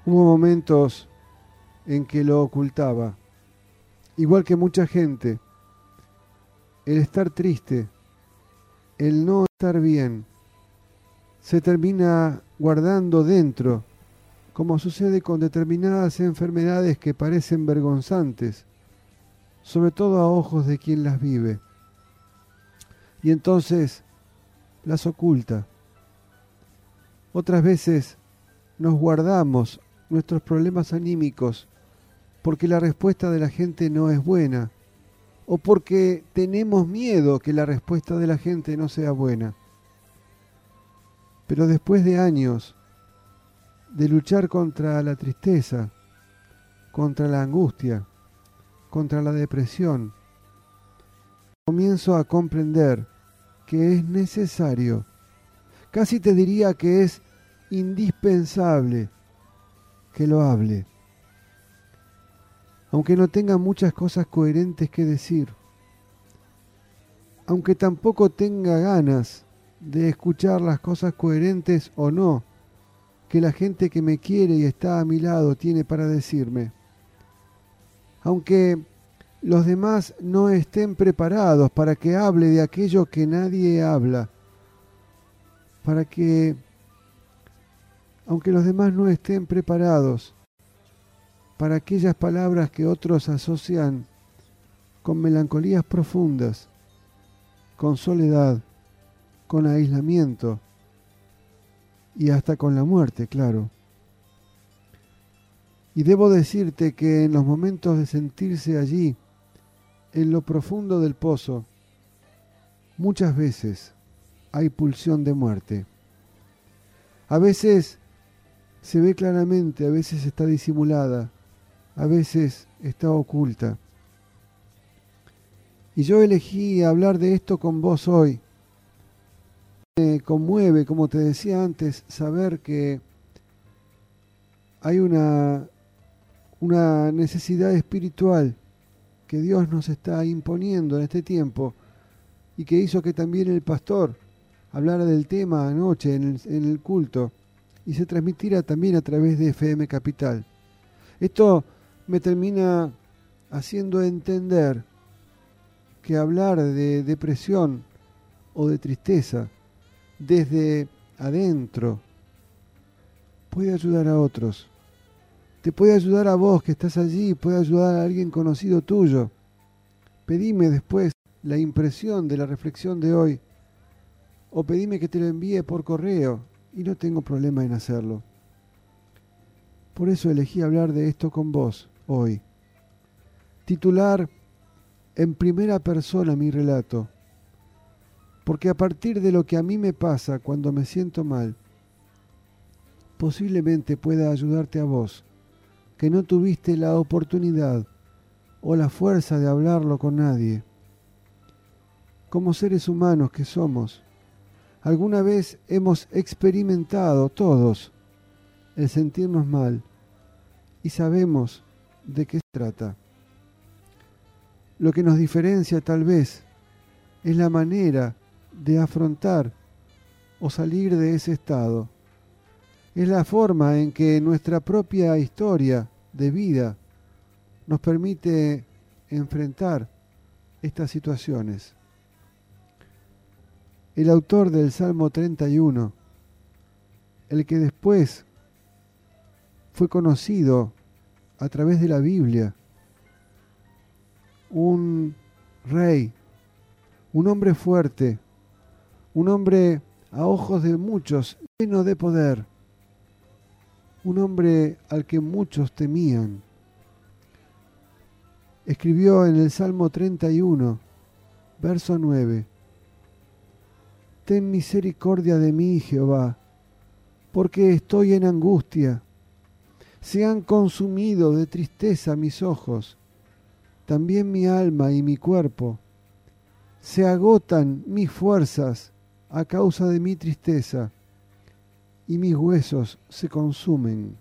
Hubo momentos en que lo ocultaba. Igual que mucha gente, el estar triste, el no estar bien, se termina guardando dentro, como sucede con determinadas enfermedades que parecen vergonzantes, sobre todo a ojos de quien las vive. Y entonces las oculta. Otras veces nos guardamos nuestros problemas anímicos porque la respuesta de la gente no es buena o porque tenemos miedo que la respuesta de la gente no sea buena. Pero después de años de luchar contra la tristeza, contra la angustia, contra la depresión, comienzo a comprender que es necesario, casi te diría que es indispensable que lo hable. Aunque no tenga muchas cosas coherentes que decir, aunque tampoco tenga ganas de escuchar las cosas coherentes o no que la gente que me quiere y está a mi lado tiene para decirme, aunque los demás no estén preparados para que hable de aquello que nadie habla, aunque los demás no estén preparados para aquellas palabras que otros asocian con melancolías profundas, con soledad, con aislamiento y hasta con la muerte, claro. Y debo decirte que en los momentos de sentirse allí, en lo profundo del pozo, muchas veces hay pulsión de muerte. A veces se ve claramente, a veces está disimulada, a veces está oculta. Y yo elegí hablar de esto con vos hoy. Me conmueve, como te decía antes, saber que hay una necesidad espiritual que Dios nos está imponiendo en este tiempo y que hizo que también el pastor hablara del tema anoche en el culto y se transmitiera también a través de FM Capital. Esto me termina haciendo entender que hablar de depresión o de tristeza desde adentro puede ayudar a otros. Te puede ayudar a vos que estás allí, puede ayudar a alguien conocido tuyo. Pedime después la impresión de la reflexión de hoy o pedime que te lo envíe por correo y no tengo problema en hacerlo. Por eso elegí hablar de esto con vos hoy. Titular en primera persona mi relato, porque a partir de lo que a mí me pasa cuando me siento mal, posiblemente pueda ayudarte a vos, que no tuviste la oportunidad o la fuerza de hablarlo con nadie. Como seres humanos que somos, alguna vez hemos experimentado todos el sentirnos mal y sabemos de qué se trata. Lo que nos diferencia tal vez es la manera de afrontar o salir de ese estado. Es la forma en que nuestra propia historia de vida nos permite enfrentar estas situaciones. El autor del Salmo 31, el que después fue conocido a través de la Biblia, un rey, un hombre fuerte, un hombre a ojos de muchos lleno de poder, un hombre al que muchos temían. Escribió en el Salmo 31, verso 9, Ten misericordia de mí, Jehová, porque estoy en angustia. Se han consumido de tristeza mis ojos, también mi alma y mi cuerpo. Se agotan mis fuerzas a causa de mi tristeza, y mis huesos se consumen.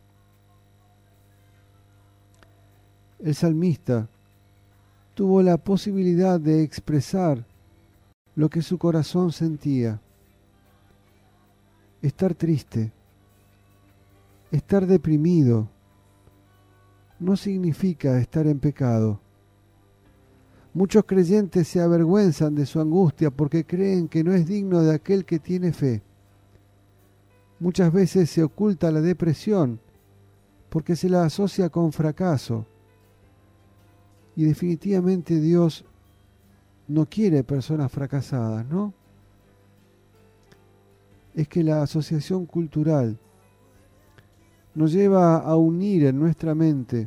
El salmista tuvo la posibilidad de expresar lo que su corazón sentía. Estar triste Estar deprimido no significa estar en pecado. Muchos creyentes se avergüenzan de su angustia porque creen que no es digno de aquel que tiene fe. Muchas veces se oculta la depresión porque se la asocia con fracaso. Y definitivamente Dios no quiere personas fracasadas, ¿no? Es que la asociación cultural nos lleva a unir en nuestra mente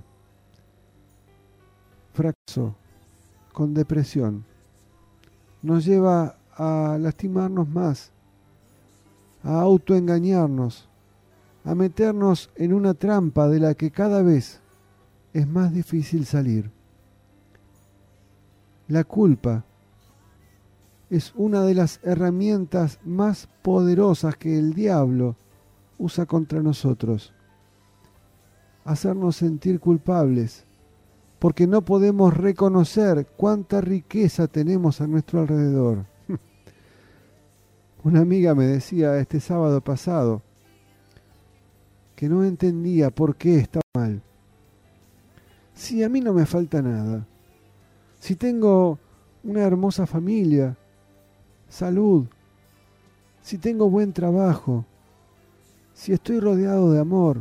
fracaso con depresión. Nos lleva a lastimarnos más, a autoengañarnos, a meternos en una trampa de la que cada vez es más difícil salir. La culpa es una de las herramientas más poderosas que el diablo usa contra nosotros. Hacernos sentir culpables, porque no podemos reconocer cuánta riqueza tenemos a nuestro alrededor. Una amiga me decía este sábado pasado que no entendía por qué estaba mal. Si a mí no me falta nada, si tengo una hermosa familia, salud, si tengo buen trabajo, si estoy rodeado de amor.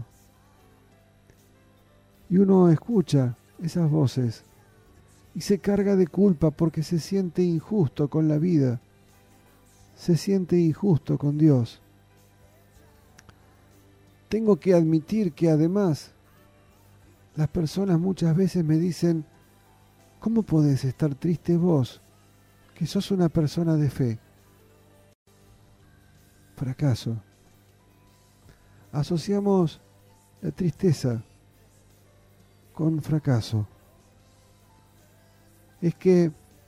Y uno escucha esas voces y se carga de culpa porque se siente injusto con la vida, se siente injusto con Dios. Tengo que admitir que además las personas muchas veces me dicen: ¿cómo podés estar triste vos, que sos una persona de fe? Fracaso. Asociamos la tristeza con fracaso. Es que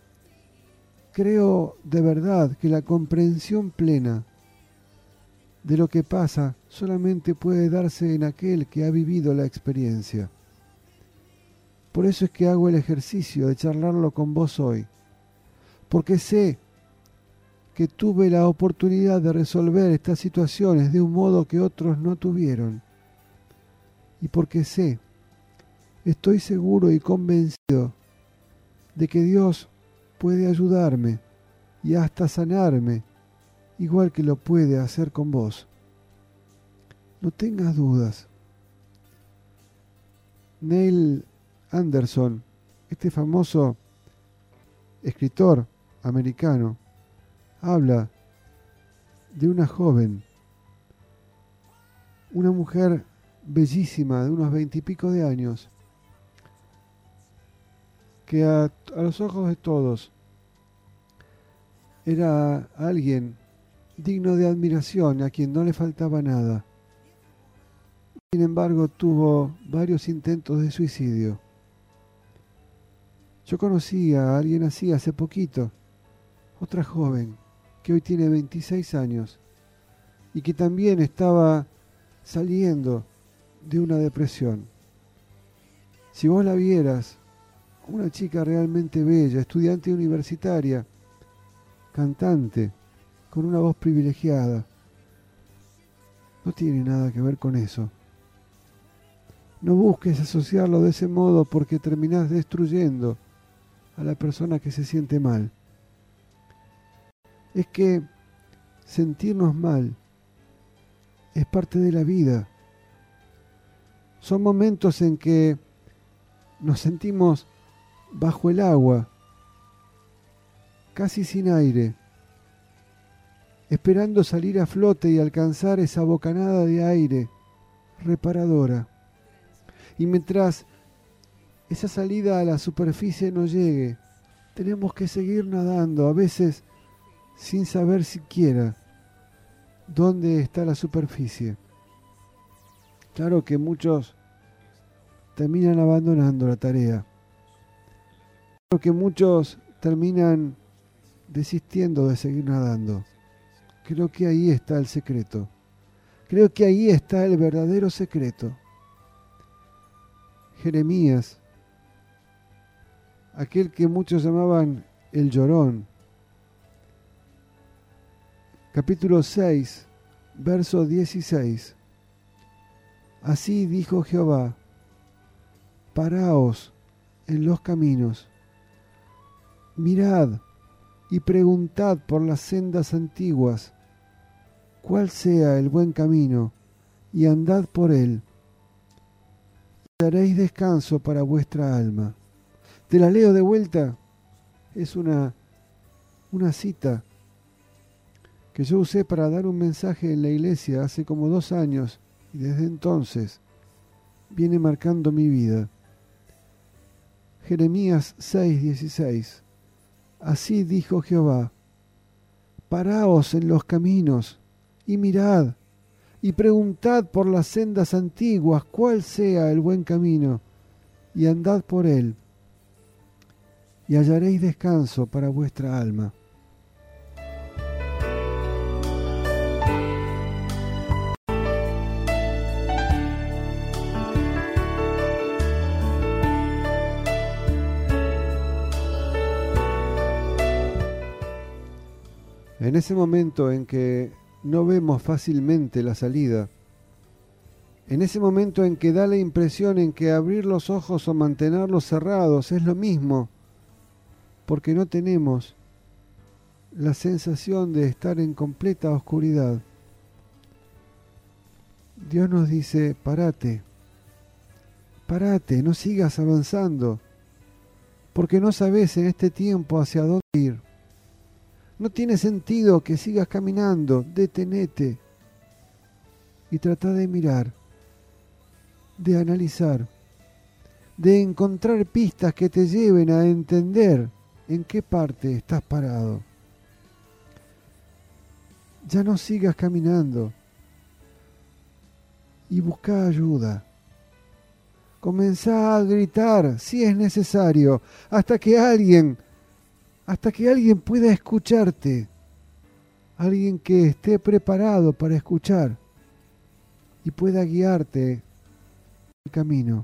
creo de verdad que la comprensión plena de lo que pasa solamente puede darse en aquel que ha vivido la experiencia. Por eso es que hago el ejercicio de charlarlo con vos hoy, porque sé que tuve la oportunidad de resolver estas situaciones de un modo que otros no tuvieron, y porque estoy seguro y convencido de que Dios puede ayudarme y hasta sanarme, igual que lo puede hacer con vos. No tengas dudas. Neil Anderson, este famoso escritor americano, habla de una joven, una mujer bellísima de unos 20 y pico de años, que a los ojos de todos era alguien digno de admiración, a quien no le faltaba nada. Sin embargo, tuvo varios intentos de suicidio. Yo conocí a alguien así hace poquito, otra joven, que hoy tiene 26 años, y que también estaba saliendo de una depresión. Si vos la vieras, una chica realmente bella, estudiante universitaria, cantante, con una voz privilegiada. No tiene nada que ver con eso. No busques asociarlo de ese modo porque terminás destruyendo a la persona que se siente mal. Es que sentirnos mal es parte de la vida. Son momentos en que nos sentimos bajo el agua, casi sin aire, esperando salir a flote y alcanzar esa bocanada de aire reparadora. Y mientras esa salida a la superficie no llegue, tenemos que seguir nadando, a veces sin saber siquiera dónde está la superficie. Claro que muchos terminan abandonando la tarea. Claro que muchos terminan desistiendo de seguir nadando. Creo que ahí está el secreto. Creo que ahí está el verdadero secreto. Jeremías, aquel que muchos llamaban el llorón, capítulo 6, verso 16, Así dijo Jehová, paraos en los caminos, mirad y preguntad por las sendas antiguas, cuál sea el buen camino, y andad por él, y daréis descanso para vuestra alma. Te la leo de vuelta, es una cita que yo usé para dar un mensaje en la iglesia hace como 2 años, y desde entonces viene marcando mi vida. Jeremías 6:16. Así dijo Jehová, paraos en los caminos y mirad, y preguntad por las sendas antiguas cuál sea el buen camino, y andad por él, y hallaréis descanso para vuestra alma. En ese momento en que no vemos fácilmente la salida, en ese momento en que da la impresión en que abrir los ojos o mantenerlos cerrados es lo mismo, porque no tenemos la sensación de estar en completa oscuridad, Dios nos dice, parate, no sigas avanzando, porque no sabes en este tiempo hacia dónde ir. No tiene sentido que sigas caminando, detenete y trata de mirar, de analizar, de encontrar pistas que te lleven a entender en qué parte estás parado. Ya no sigas caminando y busca ayuda. Comenzá a gritar si es necesario, hasta que alguien pueda escucharte, alguien que esté preparado para escuchar y pueda guiarte el camino.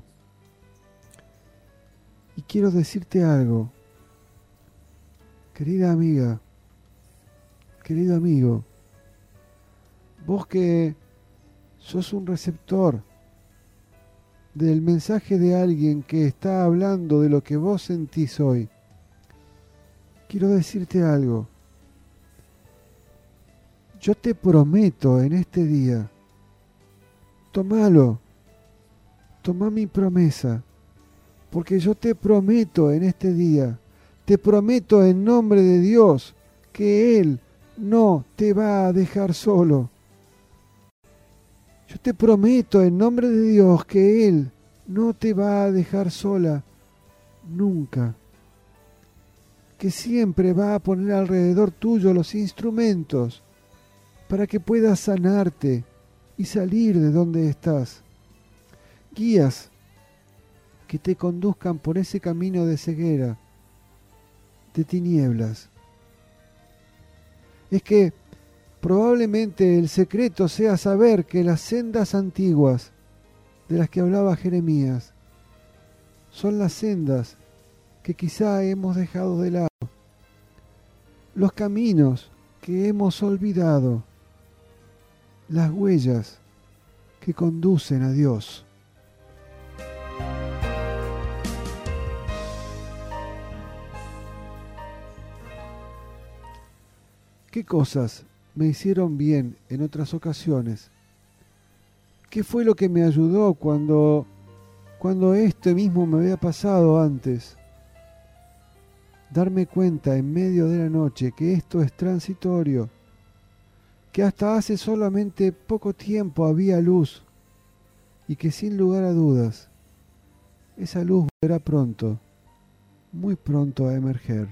Y quiero decirte algo, querida amiga, querido amigo, vos que sos un receptor del mensaje de alguien que está hablando de lo que vos sentís hoy, quiero decirte algo. Yo te prometo en este día, tomá mi promesa, porque yo te prometo en este día, te prometo en nombre de Dios, que Él no te va a dejar solo. Yo te prometo en nombre de Dios que Él no te va a dejar sola nunca. Que siempre va a poner alrededor tuyo los instrumentos para que puedas sanarte y salir de donde estás. Guías que te conduzcan por ese camino de ceguera, de tinieblas. Es que probablemente el secreto sea saber que las sendas antiguas de las que hablaba Jeremías son las sendas que quizá hemos dejado de lado, los caminos que hemos olvidado, las huellas que conducen a Dios. ¿Qué cosas me hicieron bien en otras ocasiones? ¿Qué fue lo que me ayudó cuando esto mismo me había pasado antes? Darme cuenta en medio de la noche que esto es transitorio, que hasta hace solamente poco tiempo había luz y que sin lugar a dudas esa luz volverá pronto, muy pronto a emerger.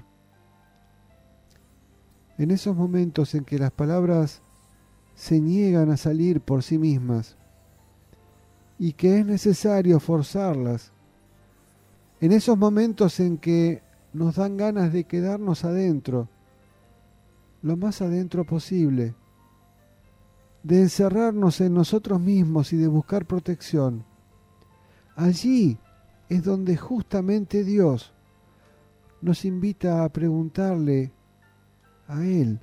En esos momentos en que las palabras se niegan a salir por sí mismas y que es necesario forzarlas, en esos momentos en que nos dan ganas de quedarnos adentro, lo más adentro posible, de encerrarnos en nosotros mismos y de buscar protección. Allí es donde justamente Dios nos invita a preguntarle a Él,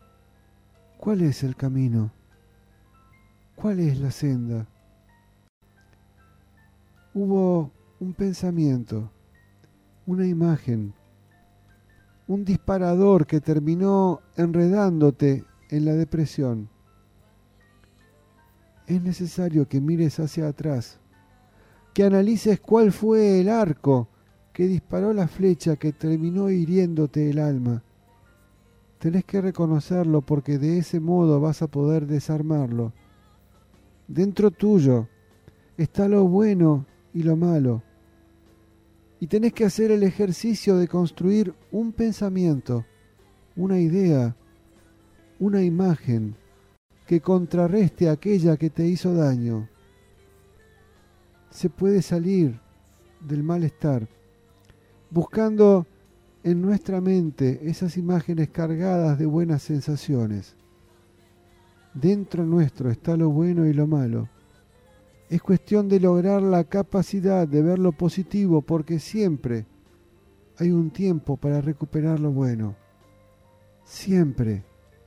¿cuál es el camino? ¿Cuál es la senda? hubo un pensamiento, una imagen, un disparador que terminó enredándote en la depresión. Es necesario que mires hacia atrás, que analices cuál fue el arco que disparó la flecha que terminó hiriéndote el alma. Tenés que reconocerlo porque de ese modo vas a poder desarmarlo. Dentro tuyo está lo bueno y lo malo. Y tenés que hacer el ejercicio de construir un pensamiento, una idea, una imagen que contrarreste aquella que te hizo daño. Se puede salir del malestar buscando en nuestra mente esas imágenes cargadas de buenas sensaciones. Dentro nuestro está lo bueno y lo malo. Es cuestión de lograr la capacidad de ver lo positivo porque siempre hay un tiempo para recuperar lo bueno. Siempre,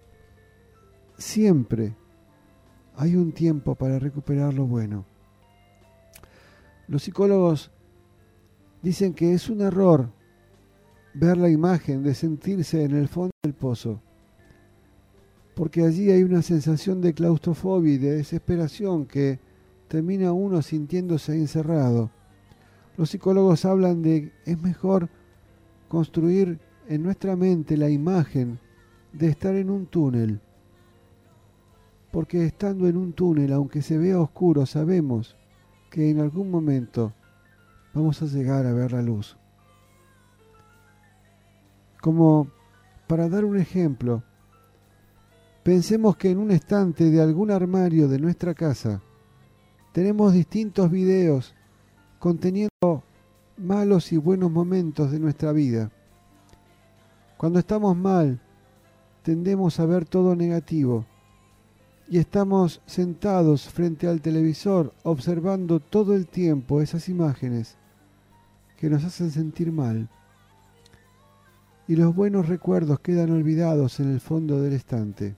siempre hay un tiempo para recuperar lo bueno. Los psicólogos dicen que es un error ver la imagen de sentirse en el fondo del pozo, porque allí hay una sensación de claustrofobia y de desesperación que termina uno sintiéndose encerrado. Los psicólogos hablan de es mejor construir en nuestra mente la imagen de estar en un túnel, porque estando en un túnel, aunque se vea oscuro, sabemos que en algún momento vamos a llegar a ver la luz. Como para dar un ejemplo, pensemos que en un estante de algún armario de nuestra casa tenemos distintos videos conteniendo malos y buenos momentos de nuestra vida. Cuando estamos mal, tendemos a ver todo negativo y estamos sentados frente al televisor observando todo el tiempo esas imágenes que nos hacen sentir mal. Y los buenos recuerdos quedan olvidados en el fondo del estante.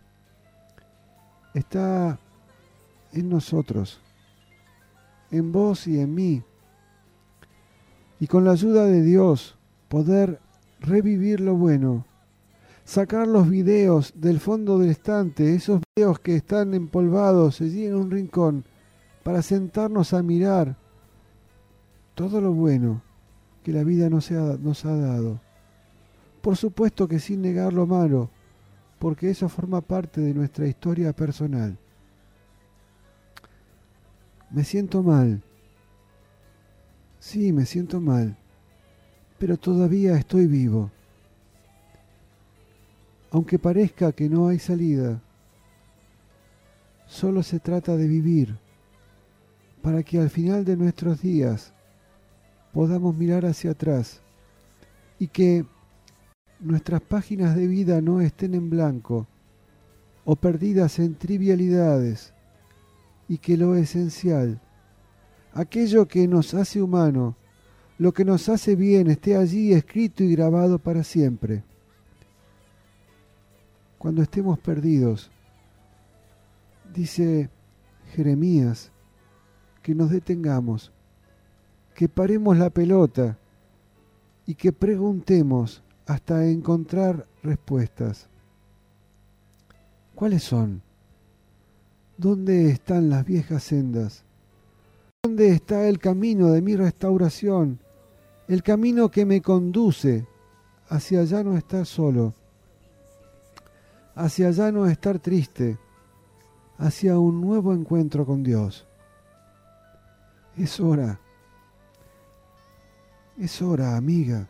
Está en nosotros, en vos y en mí. Y con la ayuda de Dios, poder revivir lo bueno, sacar los videos del fondo del estante, esos videos que están empolvados allí en un rincón, para sentarnos a mirar todo lo bueno que la vida nos ha dado. Por supuesto que sin negar lo malo, porque eso forma parte de nuestra historia personal. Me siento mal. Sí, me siento mal, pero todavía estoy vivo. Aunque parezca que no hay salida, solo se trata de vivir, para que al final de nuestros días podamos mirar hacia atrás y que nuestras páginas de vida no estén en blanco o perdidas en trivialidades y que lo esencial, aquello que nos hace humano, lo que nos hace bien, esté allí escrito y grabado para siempre. Cuando estemos perdidos, dice Jeremías, que nos detengamos, que paremos la pelota y que preguntemos hasta encontrar respuestas. ¿Cuáles son? ¿Dónde están las viejas sendas? ¿Dónde está el camino de mi restauración? El camino que me conduce hacia ya no estar solo, hacia ya no estar triste, hacia un nuevo encuentro con Dios. Es hora, amiga.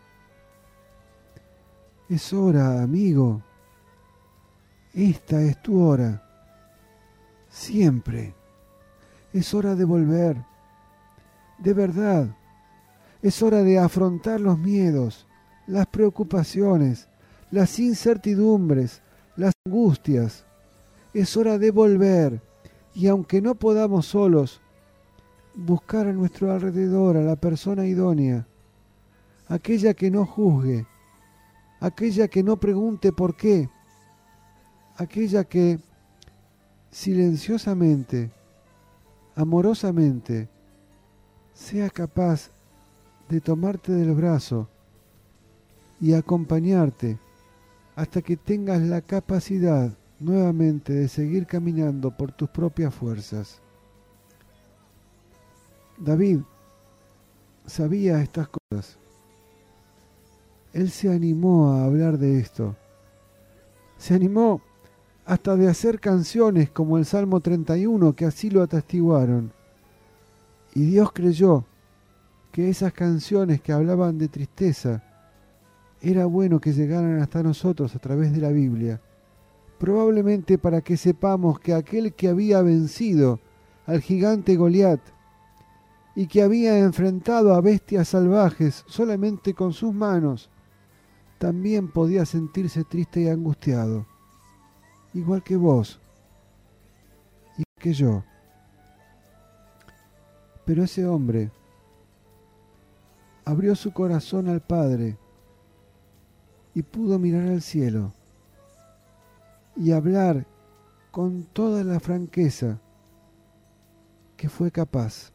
Es hora, amigo. Esta es tu hora. Siempre. Es hora de volver. De verdad. Es hora de afrontar los miedos, las preocupaciones, las incertidumbres, las angustias. Es hora de volver. Y aunque no podamos solos, buscar a nuestro alrededor a la persona idónea, aquella que no juzgue, aquella que no pregunte por qué, aquella que silenciosamente, amorosamente, sea capaz de tomarte del brazo y acompañarte hasta que tengas la capacidad nuevamente de seguir caminando por tus propias fuerzas. David sabía estas cosas. Él se animó a hablar de esto. Se animó hasta de hacer canciones como el Salmo 31 que así lo atestiguaron. Y Dios creyó que esas canciones que hablaban de tristeza era bueno que llegaran hasta nosotros a través de la Biblia, probablemente para que sepamos que aquel que había vencido al gigante Goliat y que había enfrentado a bestias salvajes solamente con sus manos, también podía sentirse triste y angustiado, igual que vos y que yo. Pero ese hombre abrió su corazón al Padre y pudo mirar al cielo y hablar con toda la franqueza que fue capaz.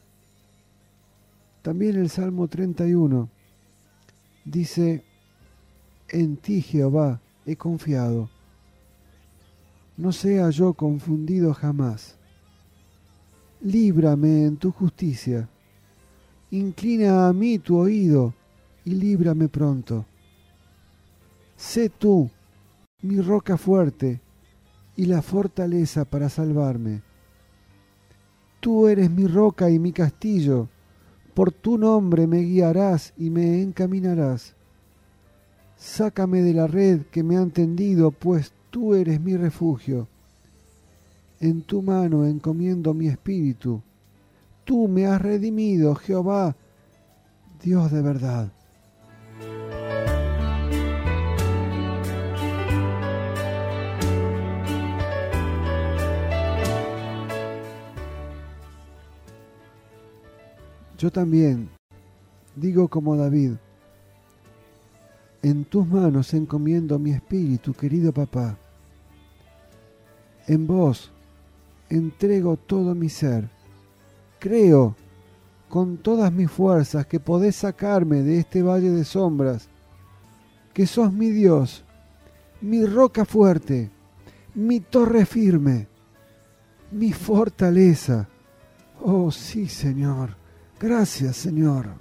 También el Salmo 31 dice: en ti, Jehová, he confiado. No sea yo confundido jamás. Líbrame en tu justicia. Inclina a mí tu oído y líbrame pronto. Sé tú mi roca fuerte y la fortaleza para salvarme. Tú eres mi roca y mi castillo. Por tu nombre me guiarás y me encaminarás. Sácame de la red que me han tendido, pues tú eres mi refugio. En tu mano encomiendo mi espíritu. Tú me has redimido, Jehová, Dios de verdad. Yo también digo como David: en tus manos encomiendo mi espíritu, querido papá. En vos entrego todo mi ser. Creo con todas mis fuerzas que podés sacarme de este valle de sombras, que sos mi Dios, mi roca fuerte, mi torre firme, mi fortaleza. Oh sí, Señor. Gracias, Señor.